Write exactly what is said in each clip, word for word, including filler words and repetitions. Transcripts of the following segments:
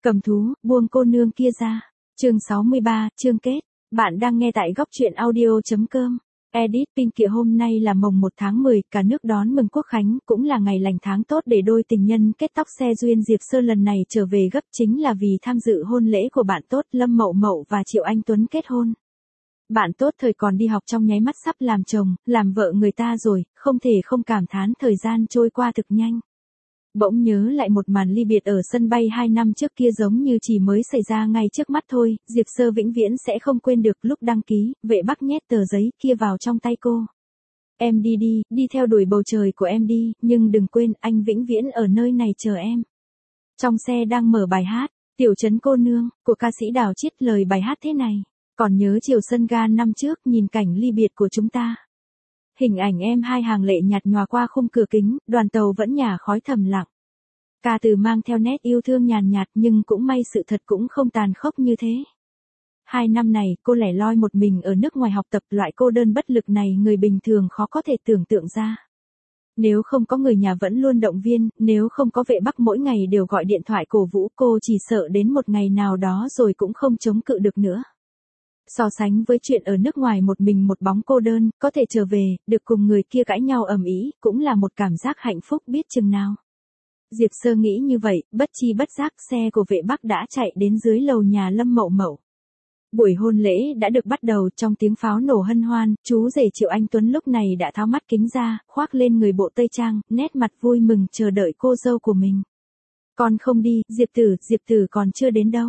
Cầm thú, buông cô nương kia ra. Chương sáu mươi ba, chương kết. Bạn đang nghe tại góc truyện audio.com. Edit Pink Kịa hôm nay là mồng một tháng mười, cả nước đón mừng Quốc Khánh, cũng là ngày lành tháng tốt để đôi tình nhân kết tóc xe duyên. Diệp Sơ lần này trở về gấp chính là vì tham dự hôn lễ của bạn tốt Lâm Mậu Mậu và Triệu Anh Tuấn kết hôn. Bạn tốt thời còn đi học trong nháy mắt sắp làm chồng, làm vợ người ta rồi, không thể không cảm thán thời gian trôi qua thực nhanh. Bỗng nhớ lại một màn ly biệt ở sân bay hai năm trước kia giống như chỉ mới xảy ra ngay trước mắt thôi, Diệp Sơ vĩnh viễn sẽ không quên được lúc đăng ký, vệ Bắc nhét tờ giấy kia vào trong tay cô. Em đi đi, đi theo đuổi bầu trời của em đi, nhưng đừng quên anh vĩnh viễn ở nơi này chờ em. Trong xe đang mở bài hát, Tiểu Trấn Cô Nương, của ca sĩ Đào Chiết, lời bài hát thế này. Còn nhớ chiều sân ga năm trước nhìn cảnh ly biệt của chúng ta. Hình ảnh em hai hàng lệ nhạt nhòa qua khung cửa kính, đoàn tàu vẫn nhả khói thầm lặng. Ca từ mang theo nét yêu thương nhàn nhạt nhưng cũng may sự thật cũng không tàn khốc như thế. Hai năm này cô lẻ loi một mình ở nước ngoài học tập, loại cô đơn bất lực này người bình thường khó có thể tưởng tượng ra. Nếu không có người nhà vẫn luôn động viên, nếu không có vệ Bắc mỗi ngày đều gọi điện thoại cổ vũ, cô chỉ sợ đến một ngày nào đó rồi cũng không chống cự được nữa. So sánh với chuyện ở nước ngoài một mình một bóng cô đơn, có thể trở về, được cùng người kia cãi nhau ầm ĩ, cũng là một cảm giác hạnh phúc biết chừng nào. Diệp Sơ nghĩ như vậy, bất chi bất giác xe của vệ Bắc đã chạy đến dưới lầu nhà Lâm Mậu Mậu. Buổi hôn lễ đã được bắt đầu, trong tiếng pháo nổ hân hoan, chú rể Triệu Anh Tuấn lúc này đã tháo mắt kính ra, khoác lên người bộ tây trang, nét mặt vui mừng chờ đợi cô dâu của mình. Con không đi, Diệp Tử, Diệp Tử còn chưa đến đâu.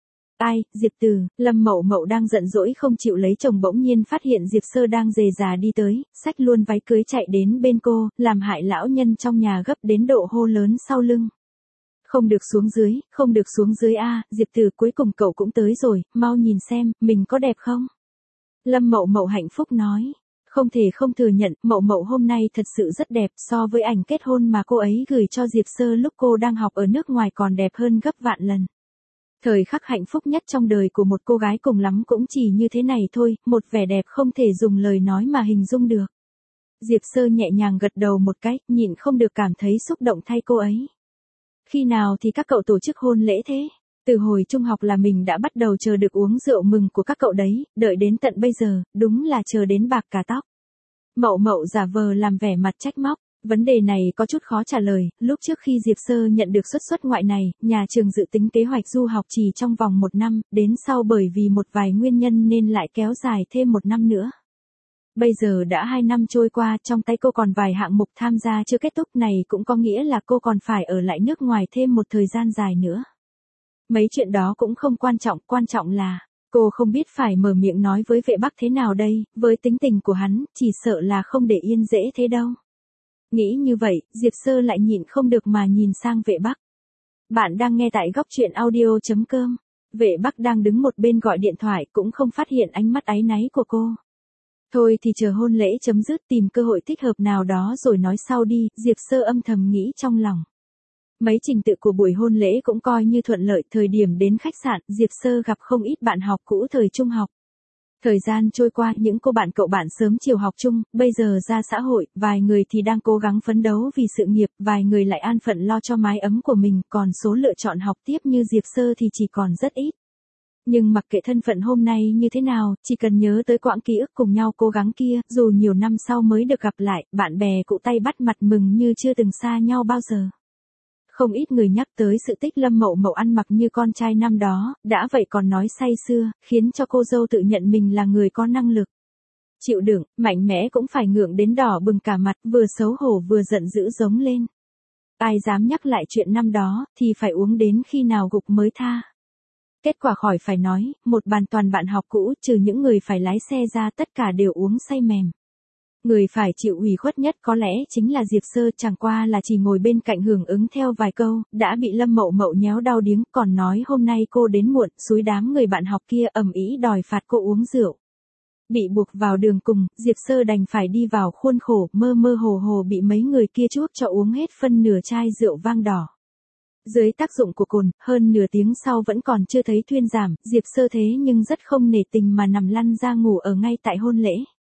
Ai, Diệp Tử, Lâm Mậu Mậu đang giận dỗi không chịu lấy chồng bỗng nhiên phát hiện Diệp Sơ đang dề dà đi tới, xách luôn váy cưới chạy đến bên cô, làm hại lão nhân trong nhà gấp đến độ hô lớn sau lưng. Không được xuống dưới, không được xuống dưới a, Diệp Tử cuối cùng cậu cũng tới rồi, mau nhìn xem, mình có đẹp không? Lâm Mậu Mậu hạnh phúc nói. Không thể không thừa nhận, Mậu Mậu hôm nay thật sự rất đẹp, so với ảnh kết hôn mà cô ấy gửi cho Diệp Sơ lúc cô đang học ở nước ngoài còn đẹp hơn gấp vạn lần. Thời khắc hạnh phúc nhất trong đời của một cô gái cùng lắm cũng chỉ như thế này thôi, một vẻ đẹp không thể dùng lời nói mà hình dung được. Diệp Sơ nhẹ nhàng gật đầu một cái, nhịn không được cảm thấy xúc động thay cô ấy. Khi nào thì các cậu tổ chức hôn lễ thế? Từ hồi trung học là mình đã bắt đầu chờ được uống rượu mừng của các cậu đấy, đợi đến tận bây giờ, đúng là chờ đến bạc cả tóc. Mậu Mậu giả vờ làm vẻ mặt trách móc. Vấn đề này có chút khó trả lời, lúc trước khi Diệp Sơ nhận được suất xuất ngoại này, nhà trường dự tính kế hoạch du học chỉ trong vòng một năm, đến sau bởi vì một vài nguyên nhân nên lại kéo dài thêm một năm nữa. Bây giờ đã hai năm trôi qua, trong tay cô còn vài hạng mục tham gia chưa kết thúc, này cũng có nghĩa là cô còn phải ở lại nước ngoài thêm một thời gian dài nữa. Mấy chuyện đó cũng không quan trọng, quan trọng là, cô không biết phải mở miệng nói với vệ Bắc thế nào đây, với tính tình của hắn, chỉ sợ là không để yên dễ thế đâu. Nghĩ như vậy, Diệp Sơ lại nhịn không được mà nhìn sang vệ Bắc. Bạn đang nghe tại góc truyện audio.com. Vệ Bắc đang đứng một bên gọi điện thoại cũng không phát hiện ánh mắt áy náy của cô. Thôi thì chờ hôn lễ chấm dứt tìm cơ hội thích hợp nào đó rồi nói sau đi, Diệp Sơ âm thầm nghĩ trong lòng. Mấy trình tự của buổi hôn lễ cũng coi như thuận lợi, thời điểm đến khách sạn, Diệp Sơ gặp không ít bạn học cũ thời trung học. Thời gian trôi qua, những cô bạn cậu bạn sớm chiều học chung, bây giờ ra xã hội, vài người thì đang cố gắng phấn đấu vì sự nghiệp, vài người lại an phận lo cho mái ấm của mình, còn số lựa chọn học tiếp như Diệp Sơ thì chỉ còn rất ít. Nhưng mặc kệ thân phận hôm nay như thế nào, chỉ cần nhớ tới quãng ký ức cùng nhau cố gắng kia, dù nhiều năm sau mới được gặp lại, bạn bè cụ tay bắt mặt mừng như chưa từng xa nhau bao giờ. Không ít người nhắc tới sự tích Lâm Mậu Mậu ăn mặc như con trai năm đó, đã vậy còn nói say sưa, khiến cho cô dâu tự nhận mình là người có năng lực. Chịu đựng, mạnh mẽ cũng phải ngượng đến đỏ bừng cả mặt, vừa xấu hổ vừa giận dữ giống lên. Ai dám nhắc lại chuyện năm đó, thì phải uống đến khi nào gục mới tha. Kết quả khỏi phải nói, một bàn toàn bạn học cũ, trừ những người phải lái xe ra tất cả đều uống say mềm. Người phải chịu ủy khuất nhất có lẽ chính là Diệp Sơ, chẳng qua là chỉ ngồi bên cạnh hưởng ứng theo vài câu, đã bị Lâm Mậu Mậu nhéo đau điếng, còn nói hôm nay cô đến muộn, xúi đám người bạn học kia ầm ĩ đòi phạt cô uống rượu. Bị buộc vào đường cùng, Diệp Sơ đành phải đi vào khuôn khổ, mơ mơ hồ hồ bị mấy người kia chuốc cho uống hết phân nửa chai rượu vang đỏ. Dưới tác dụng của cồn, hơn nửa tiếng sau vẫn còn chưa thấy thuyên giảm, Diệp Sơ thế nhưng rất không nể tình mà nằm lăn ra ngủ ở ngay tại hôn lễ.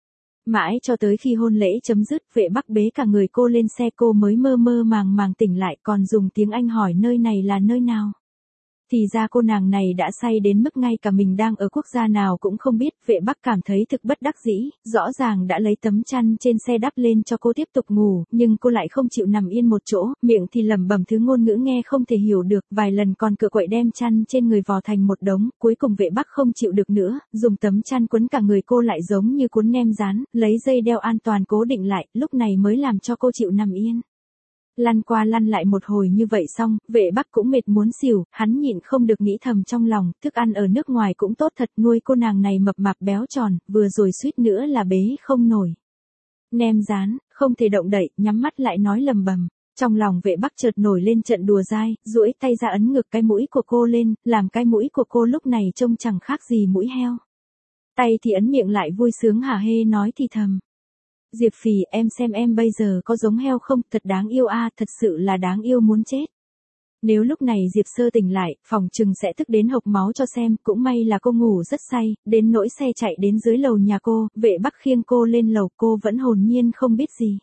Mãi cho tới khi hôn lễ chấm dứt, vệ Bắc bế cả người cô lên xe cô mới mơ mơ màng màng tỉnh lại, còn dùng tiếng Anh hỏi nơi này là nơi nào. Thì ra cô nàng này đã say đến mức ngay cả mình đang ở quốc gia nào cũng không biết. Vệ Bắc cảm thấy thực bất đắc dĩ, rõ ràng đã lấy tấm chăn trên xe đắp lên cho cô tiếp tục ngủ, nhưng cô lại không chịu nằm yên một chỗ, miệng thì lẩm bẩm thứ ngôn ngữ nghe không thể hiểu được, vài lần còn cựa quậy đem chăn trên người vò thành một đống, cuối cùng Vệ Bắc không chịu được nữa, dùng tấm chăn quấn cả người cô lại giống như cuốn nem rán, lấy dây đeo an toàn cố định lại, lúc này mới làm cho cô chịu nằm yên. Lăn qua lăn lại một hồi như vậy xong, Vệ Bắc cũng mệt muốn xỉu, hắn nhịn không được nghĩ thầm trong lòng, thức ăn ở nước ngoài cũng tốt thật, nuôi cô nàng này mập mạp béo tròn, vừa rồi suýt nữa là bế không nổi. Nem rán, không thể động đậy, nhắm mắt lại nói lầm bầm. Trong lòng Vệ Bắc chợt nổi lên trận đùa dai, duỗi tay ra ấn ngực cái mũi của cô lên, làm cái mũi của cô lúc này trông chẳng khác gì mũi heo. Tay thì ấn miệng lại vui sướng hả hê nói thì thầm. Diệp Phì, em xem em bây giờ có giống heo không, thật đáng yêu a, à, thật sự là đáng yêu muốn chết. Nếu lúc này Diệp Sơ tỉnh lại, phòng trừng sẽ tức đến hộc máu cho xem, cũng may là cô ngủ rất say, đến nỗi xe chạy đến dưới lầu nhà cô, Vệ Bắc khiêng cô lên lầu, cô vẫn hồn nhiên không biết gì.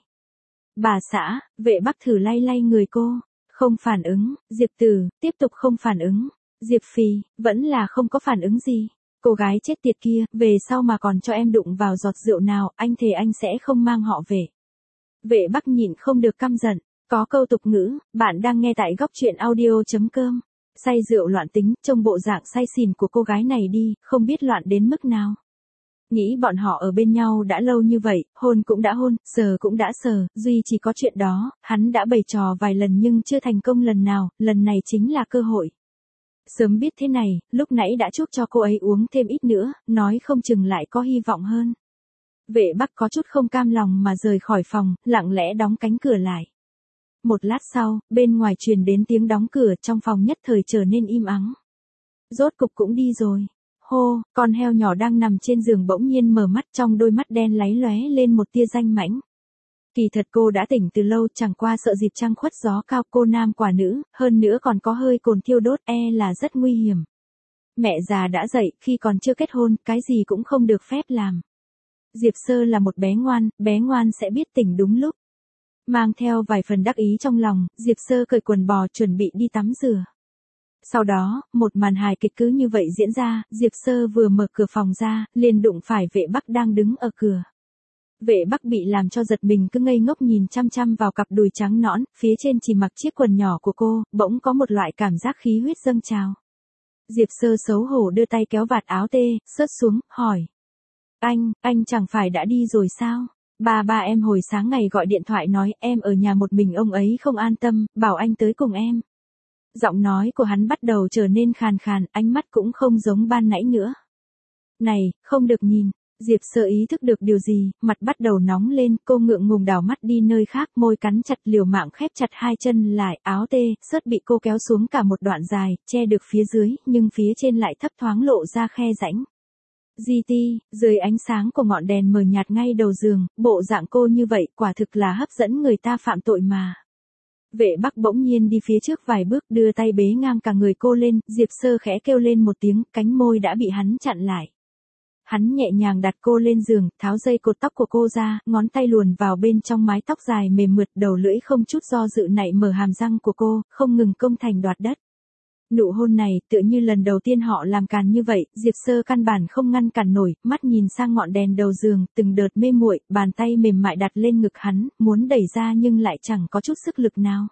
Bà xã, Vệ Bắc thử lay lay người cô, không phản ứng, Diệp Tử, tiếp tục không phản ứng, Diệp Phì, vẫn là không có phản ứng gì. Cô gái chết tiệt kia, về sau mà còn cho em đụng vào giọt rượu nào, anh thề anh sẽ không mang họ về. Vệ Bắc nhịn không được căm giận, có câu tục ngữ, bạn đang nghe tại góc truyện audio chấm com. Say rượu loạn tính, trông bộ dạng say xỉn của cô gái này đi, không biết loạn đến mức nào. Nghĩ bọn họ ở bên nhau đã lâu như vậy, hôn cũng đã hôn, sờ cũng đã sờ, duy chỉ có chuyện đó, hắn đã bày trò vài lần nhưng chưa thành công lần nào, lần này chính là cơ hội. Sớm biết thế này, lúc nãy đã chuốc cho cô ấy uống thêm ít nữa, nói không chừng lại có hy vọng hơn. Vệ Bắc có chút không cam lòng mà rời khỏi phòng, lặng lẽ đóng cánh cửa lại. Một lát sau, bên ngoài truyền đến tiếng đóng cửa, trong phòng nhất thời trở nên im ắng. Rốt cục cũng đi rồi. Hô, con heo nhỏ đang nằm trên giường bỗng nhiên mở mắt, trong đôi mắt đen láy lóe lên một tia danh mãnh. Kỳ thật cô đã tỉnh từ lâu, chẳng qua sợ dịp trăng khuất gió cao, cô nam quả nữ, hơn nữa còn có hơi cồn thiêu đốt, e là rất nguy hiểm. Mẹ già đã dậy, khi còn chưa kết hôn, cái gì cũng không được phép làm. Diệp Sơ là một bé ngoan, bé ngoan sẽ biết tỉnh đúng lúc. Mang theo vài phần đắc ý trong lòng, Diệp Sơ cởi quần bò chuẩn bị đi tắm rửa. Sau đó, một màn hài kịch cứ như vậy diễn ra, Diệp Sơ vừa mở cửa phòng ra, liền đụng phải Vệ Bắc đang đứng ở cửa. Vệ Bắc bị làm cho giật mình cứ ngây ngốc nhìn chăm chăm vào cặp đùi trắng nõn, phía trên chỉ mặc chiếc quần nhỏ của cô, bỗng có một loại cảm giác khí huyết dâng trào. Diệp Sơ xấu hổ đưa tay kéo vạt áo tê, sớt xuống, hỏi. Anh, anh chẳng phải đã đi rồi sao? Ba ba em hồi sáng ngày gọi điện thoại nói em ở nhà một mình ông ấy không an tâm, bảo anh tới cùng em. Giọng nói của hắn bắt đầu trở nên khàn khàn, ánh mắt cũng không giống ban nãy nữa. Này, không được nhìn. Diệp Sơ ý thức được điều gì, mặt bắt đầu nóng lên, cô ngượng ngùng đảo mắt đi nơi khác, môi cắn chặt liều mạng khép chặt hai chân lại, áo tê, sớt bị cô kéo xuống cả một đoạn dài, che được phía dưới, nhưng phía trên lại thấp thoáng lộ ra khe rãnh. giê tê, dưới ánh sáng của ngọn đèn mờ nhạt ngay đầu giường, bộ dạng cô như vậy, quả thực là hấp dẫn người ta phạm tội mà. Vệ Bắc bỗng nhiên đi phía trước vài bước, đưa tay bế ngang cả người cô lên, Diệp Sơ khẽ kêu lên một tiếng, cánh môi đã bị hắn chặn lại. Hắn nhẹ nhàng đặt cô lên giường, tháo dây cột tóc của cô ra, ngón tay luồn vào bên trong mái tóc dài mềm mượt, đầu lưỡi không chút do dự nạy mở hàm răng của cô, không ngừng công thành đoạt đất. Nụ hôn này, tựa như lần đầu tiên họ làm càn như vậy, Diệp Sơ căn bản không ngăn cản nổi, mắt nhìn sang ngọn đèn đầu giường, từng đợt mê muội, bàn tay mềm mại đặt lên ngực hắn, muốn đẩy ra nhưng lại chẳng có chút sức lực nào.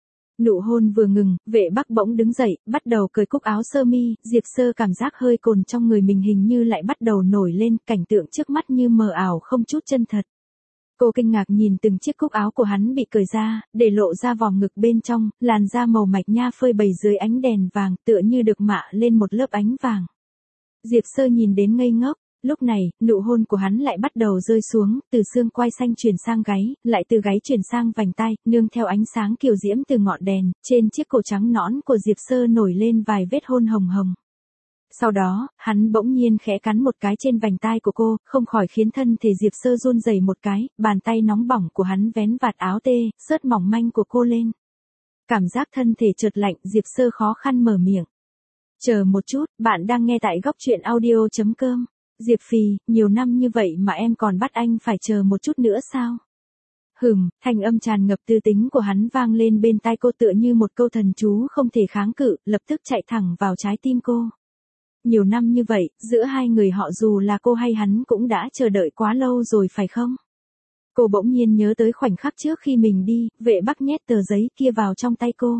Nụ hôn vừa ngừng, Vệ Bắc bỗng đứng dậy, bắt đầu cởi cúc áo sơ mi, Diệp Sơ cảm giác hơi cồn trong người mình hình như lại bắt đầu nổi lên, cảnh tượng trước mắt như mờ ảo không chút chân thật. Cô kinh ngạc nhìn từng chiếc cúc áo của hắn bị cởi ra, để lộ ra vòng ngực bên trong, làn da màu mạch nha phơi bày dưới ánh đèn vàng, tựa như được mạ lên một lớp ánh vàng. Diệp Sơ nhìn đến ngây ngốc. Lúc này, nụ hôn của hắn lại bắt đầu rơi xuống, từ xương quai xanh chuyển sang gáy, lại từ gáy chuyển sang vành tai, nương theo ánh sáng kiều diễm từ ngọn đèn, trên chiếc cổ trắng nõn của Diệp Sơ nổi lên vài vết hôn hồng hồng. Sau đó, hắn bỗng nhiên khẽ cắn một cái trên vành tai của cô, không khỏi khiến thân thể Diệp Sơ run rẩy một cái, bàn tay nóng bỏng của hắn vén vạt áo tê, sớt mỏng manh của cô lên. Cảm giác thân thể chợt lạnh, Diệp Sơ khó khăn mở miệng. Chờ một chút, bạn đang nghe tại góc truyện audio chấm com. Diệp Phì, nhiều năm như vậy mà em còn bắt anh phải chờ một chút nữa sao? Hừm, thanh âm tràn ngập tư tính của hắn vang lên bên tai cô tựa như một câu thần chú không thể kháng cự, lập tức chạy thẳng vào trái tim cô. Nhiều năm như vậy, giữa hai người họ dù là cô hay hắn cũng đã chờ đợi quá lâu rồi phải không? Cô bỗng nhiên nhớ tới khoảnh khắc trước khi mình đi, Vệ Bắc nhét tờ giấy kia vào trong tay cô.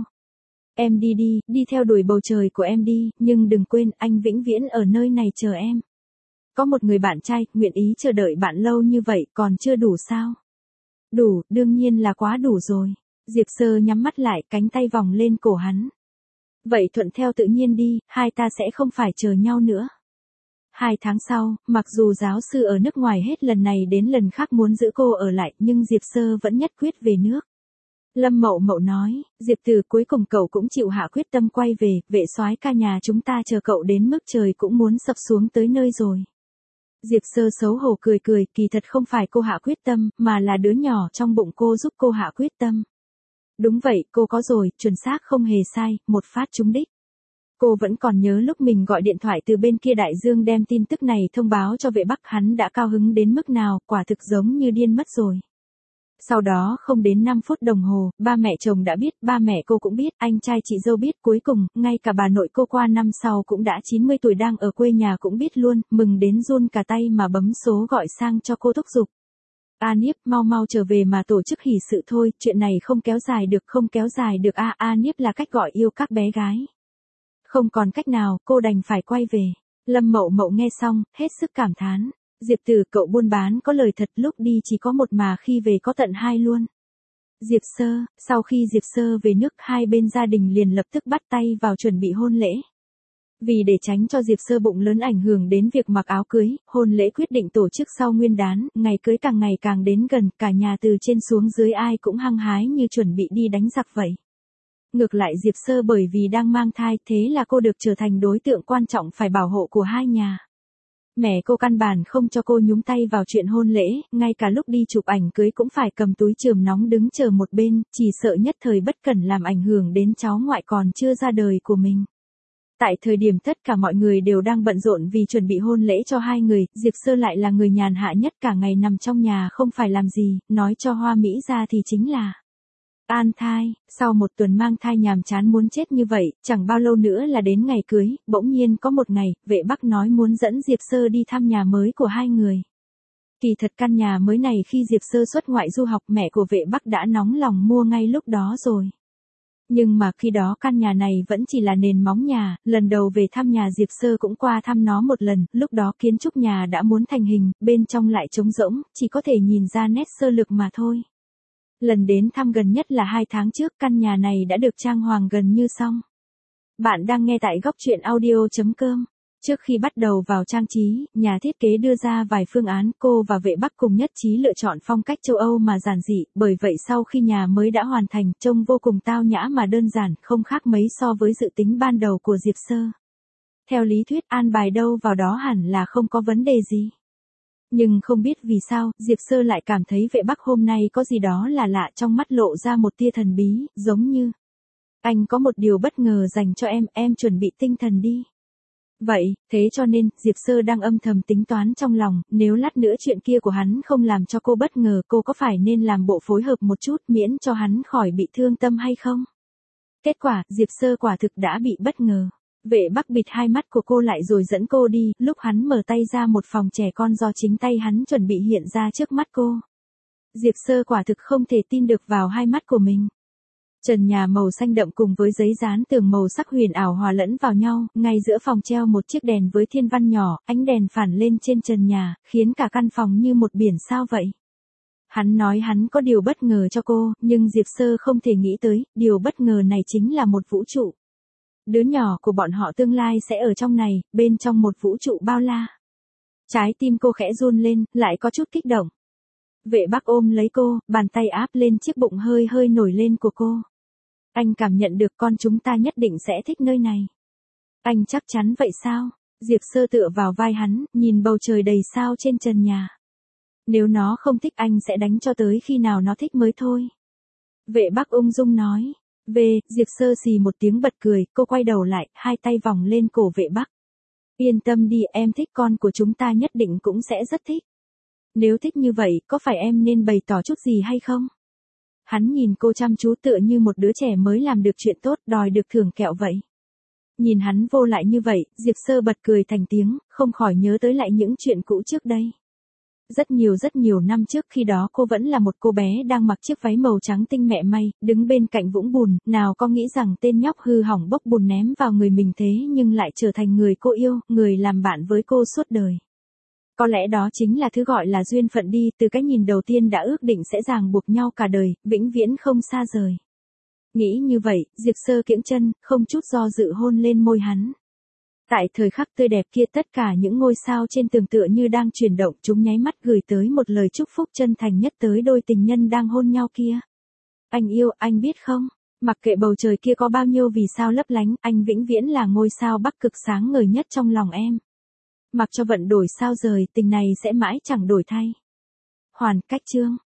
Em đi đi, đi theo đuổi bầu trời của em đi, nhưng đừng quên anh vĩnh viễn ở nơi này chờ em. Có một người bạn trai, nguyện ý chờ đợi bạn lâu như vậy, còn chưa đủ sao? Đủ, đương nhiên là quá đủ rồi. Diệp Sơ nhắm mắt lại, cánh tay vòng lên cổ hắn. Vậy thuận theo tự nhiên đi, hai ta sẽ không phải chờ nhau nữa. Hai tháng sau, mặc dù giáo sư ở nước ngoài hết lần này đến lần khác muốn giữ cô ở lại, nhưng Diệp Sơ vẫn nhất quyết về nước. Lâm Mậu Mậu nói, Diệp Từ cuối cùng cậu cũng chịu hạ quyết tâm quay về, vệ soái ca nhà chúng ta chờ cậu đến mức trời cũng muốn sập xuống tới nơi rồi. Diệp Sơ xấu hổ cười cười, kỳ thật không phải cô hạ quyết tâm, mà là đứa nhỏ trong bụng cô giúp cô hạ quyết tâm. Đúng vậy, cô có rồi, chuẩn xác không hề sai, một phát trúng đích. Cô vẫn còn nhớ lúc mình gọi điện thoại từ bên kia đại dương đem tin tức này thông báo cho Vệ Bắc, hắn đã cao hứng đến mức nào, quả thực giống như điên mất rồi. Sau đó không đến năm phút đồng hồ, ba mẹ chồng đã biết, ba mẹ cô cũng biết, anh trai chị dâu biết, cuối cùng, ngay cả bà nội cô qua năm sau cũng đã chín mươi tuổi đang ở quê nhà cũng biết luôn, mừng đến run cả tay mà bấm số gọi sang cho cô thúc giục. A Niếp, mau mau trở về mà tổ chức hỷ sự thôi, chuyện này không kéo dài được, không kéo dài được a, A Niếp là cách gọi yêu các bé gái. Không còn cách nào, cô đành phải quay về. Lâm Mậu Mậu nghe xong, hết sức cảm thán. Diệp Từ, cậu buôn bán có lời thật, lúc đi chỉ có một mà khi về có tận hai luôn. Diệp Sơ, sau khi Diệp Sơ về nước, hai bên gia đình liền lập tức bắt tay vào chuẩn bị hôn lễ. Vì để tránh cho Diệp Sơ bụng lớn ảnh hưởng đến việc mặc áo cưới, hôn lễ quyết định tổ chức sau Nguyên đán, ngày cưới càng ngày càng đến gần, cả nhà từ trên xuống dưới ai cũng hăng hái như chuẩn bị đi đánh giặc vậy. Ngược lại Diệp Sơ bởi vì đang mang thai, thế là cô được trở thành đối tượng quan trọng phải bảo hộ của hai nhà. Mẹ cô căn bản không cho cô nhúng tay vào chuyện hôn lễ, ngay cả lúc đi chụp ảnh cưới cũng phải cầm túi chườm nóng đứng chờ một bên, chỉ sợ nhất thời bất cẩn làm ảnh hưởng đến cháu ngoại còn chưa ra đời của mình. Tại thời điểm tất cả mọi người đều đang bận rộn vì chuẩn bị hôn lễ cho hai người, Diệp Sơ lại là người nhàn hạ nhất, cả ngày nằm trong nhà không phải làm gì, nói cho Hoa Mỹ ra thì chính là an thai. Sau một tuần mang thai nhàm chán muốn chết như vậy, chẳng bao lâu nữa là đến ngày cưới, bỗng nhiên có một ngày, Vệ Bắc nói muốn dẫn Diệp Sơ đi thăm nhà mới của hai người. Kỳ thật căn nhà mới này khi Diệp Sơ xuất ngoại du học, mẹ của Vệ Bắc đã nóng lòng mua ngay lúc đó rồi. Nhưng mà khi đó căn nhà này vẫn chỉ là nền móng nhà, lần đầu về thăm nhà Diệp Sơ cũng qua thăm nó một lần, lúc đó kiến trúc nhà đã muốn thành hình, bên trong lại trống rỗng, chỉ có thể nhìn ra nét sơ lược mà thôi. Lần đến thăm gần nhất là hai tháng trước, căn nhà này đã được trang hoàng gần như xong. Bạn đang nghe tại góc truyện audio chấm com. Trước khi bắt đầu vào trang trí, nhà thiết kế đưa ra vài phương án, cô và Vệ Bắc cùng nhất trí lựa chọn phong cách châu Âu mà giản dị, bởi vậy sau khi nhà mới đã hoàn thành, trông vô cùng tao nhã mà đơn giản, không khác mấy so với dự tính ban đầu của Diệp Sơ. Theo lý thuyết an bài đâu vào đó hẳn là không có vấn đề gì. Nhưng không biết vì sao, Diệp Sơ lại cảm thấy Vệ Bắc hôm nay có gì đó là lạ, trong mắt lộ ra một tia thần bí, giống như anh có một điều bất ngờ dành cho em, em chuẩn bị tinh thần đi. Vậy, thế cho nên, Diệp Sơ đang âm thầm tính toán trong lòng, nếu lát nữa chuyện kia của hắn không làm cho cô bất ngờ, cô có phải nên làm bộ phối hợp một chút miễn cho hắn khỏi bị thương tâm hay không? Kết quả, Diệp Sơ quả thực đã bị bất ngờ. Vệ Bắc bịt hai mắt của cô lại rồi dẫn cô đi, lúc hắn mở tay ra một phòng trẻ con do chính tay hắn chuẩn bị hiện ra trước mắt cô. Diệp Sơ quả thực không thể tin được vào hai mắt của mình. Trần nhà màu xanh đậm cùng với giấy dán tường màu sắc huyền ảo hòa lẫn vào nhau, ngay giữa phòng treo một chiếc đèn với thiên văn nhỏ, ánh đèn phản lên trên trần nhà, khiến cả căn phòng như một biển sao vậy. Hắn nói hắn có điều bất ngờ cho cô, nhưng Diệp Sơ không thể nghĩ tới, điều bất ngờ này chính là một vũ trụ. Đứa nhỏ của bọn họ tương lai sẽ ở trong này, bên trong một vũ trụ bao la. Trái tim cô khẽ run lên, lại có chút kích động. Vệ Bắc ôm lấy cô, bàn tay áp lên chiếc bụng hơi hơi nổi lên của cô. Anh cảm nhận được con chúng ta nhất định sẽ thích nơi này. Anh chắc chắn vậy sao? Diệp Sơ tựa vào vai hắn, nhìn bầu trời đầy sao trên trần nhà. Nếu nó không thích anh sẽ đánh cho tới khi nào nó thích mới thôi. Vệ Bắc ung dung nói. Về, Diệp Sơ xì một tiếng bật cười, cô quay đầu lại, hai tay vòng lên cổ Vệ Bắc. Yên tâm đi, em thích con của chúng ta nhất định cũng sẽ rất thích. Nếu thích như vậy, có phải em nên bày tỏ chút gì hay không? Hắn nhìn cô chăm chú tựa như một đứa trẻ mới làm được chuyện tốt, đòi được thưởng kẹo vậy. Nhìn hắn vô lại như vậy, Diệp Sơ bật cười thành tiếng, không khỏi nhớ tới lại những chuyện cũ trước đây. Rất nhiều rất nhiều năm trước, khi đó cô vẫn là một cô bé đang mặc chiếc váy màu trắng tinh mẹ may, đứng bên cạnh vũng bùn, nào có nghĩ rằng tên nhóc hư hỏng bốc bùn ném vào người mình thế nhưng lại trở thành người cô yêu, người làm bạn với cô suốt đời. Có lẽ đó chính là thứ gọi là duyên phận đi, từ cái nhìn đầu tiên đã ước định sẽ ràng buộc nhau cả đời, vĩnh viễn không xa rời. Nghĩ như vậy, Diệp Sơ kiễng chân, không chút do dự hôn lên môi hắn. Tại thời khắc tươi đẹp kia, tất cả những ngôi sao trên tường tựa như đang chuyển động, chúng nháy mắt gửi tới một lời chúc phúc chân thành nhất tới đôi tình nhân đang hôn nhau kia. Anh yêu, anh biết không? Mặc kệ bầu trời kia có bao nhiêu vì sao lấp lánh, anh vĩnh viễn là ngôi sao Bắc Cực sáng ngời nhất trong lòng em. Mặc cho vận đổi sao rời, tình này sẽ mãi chẳng đổi thay. Hoàn cách chương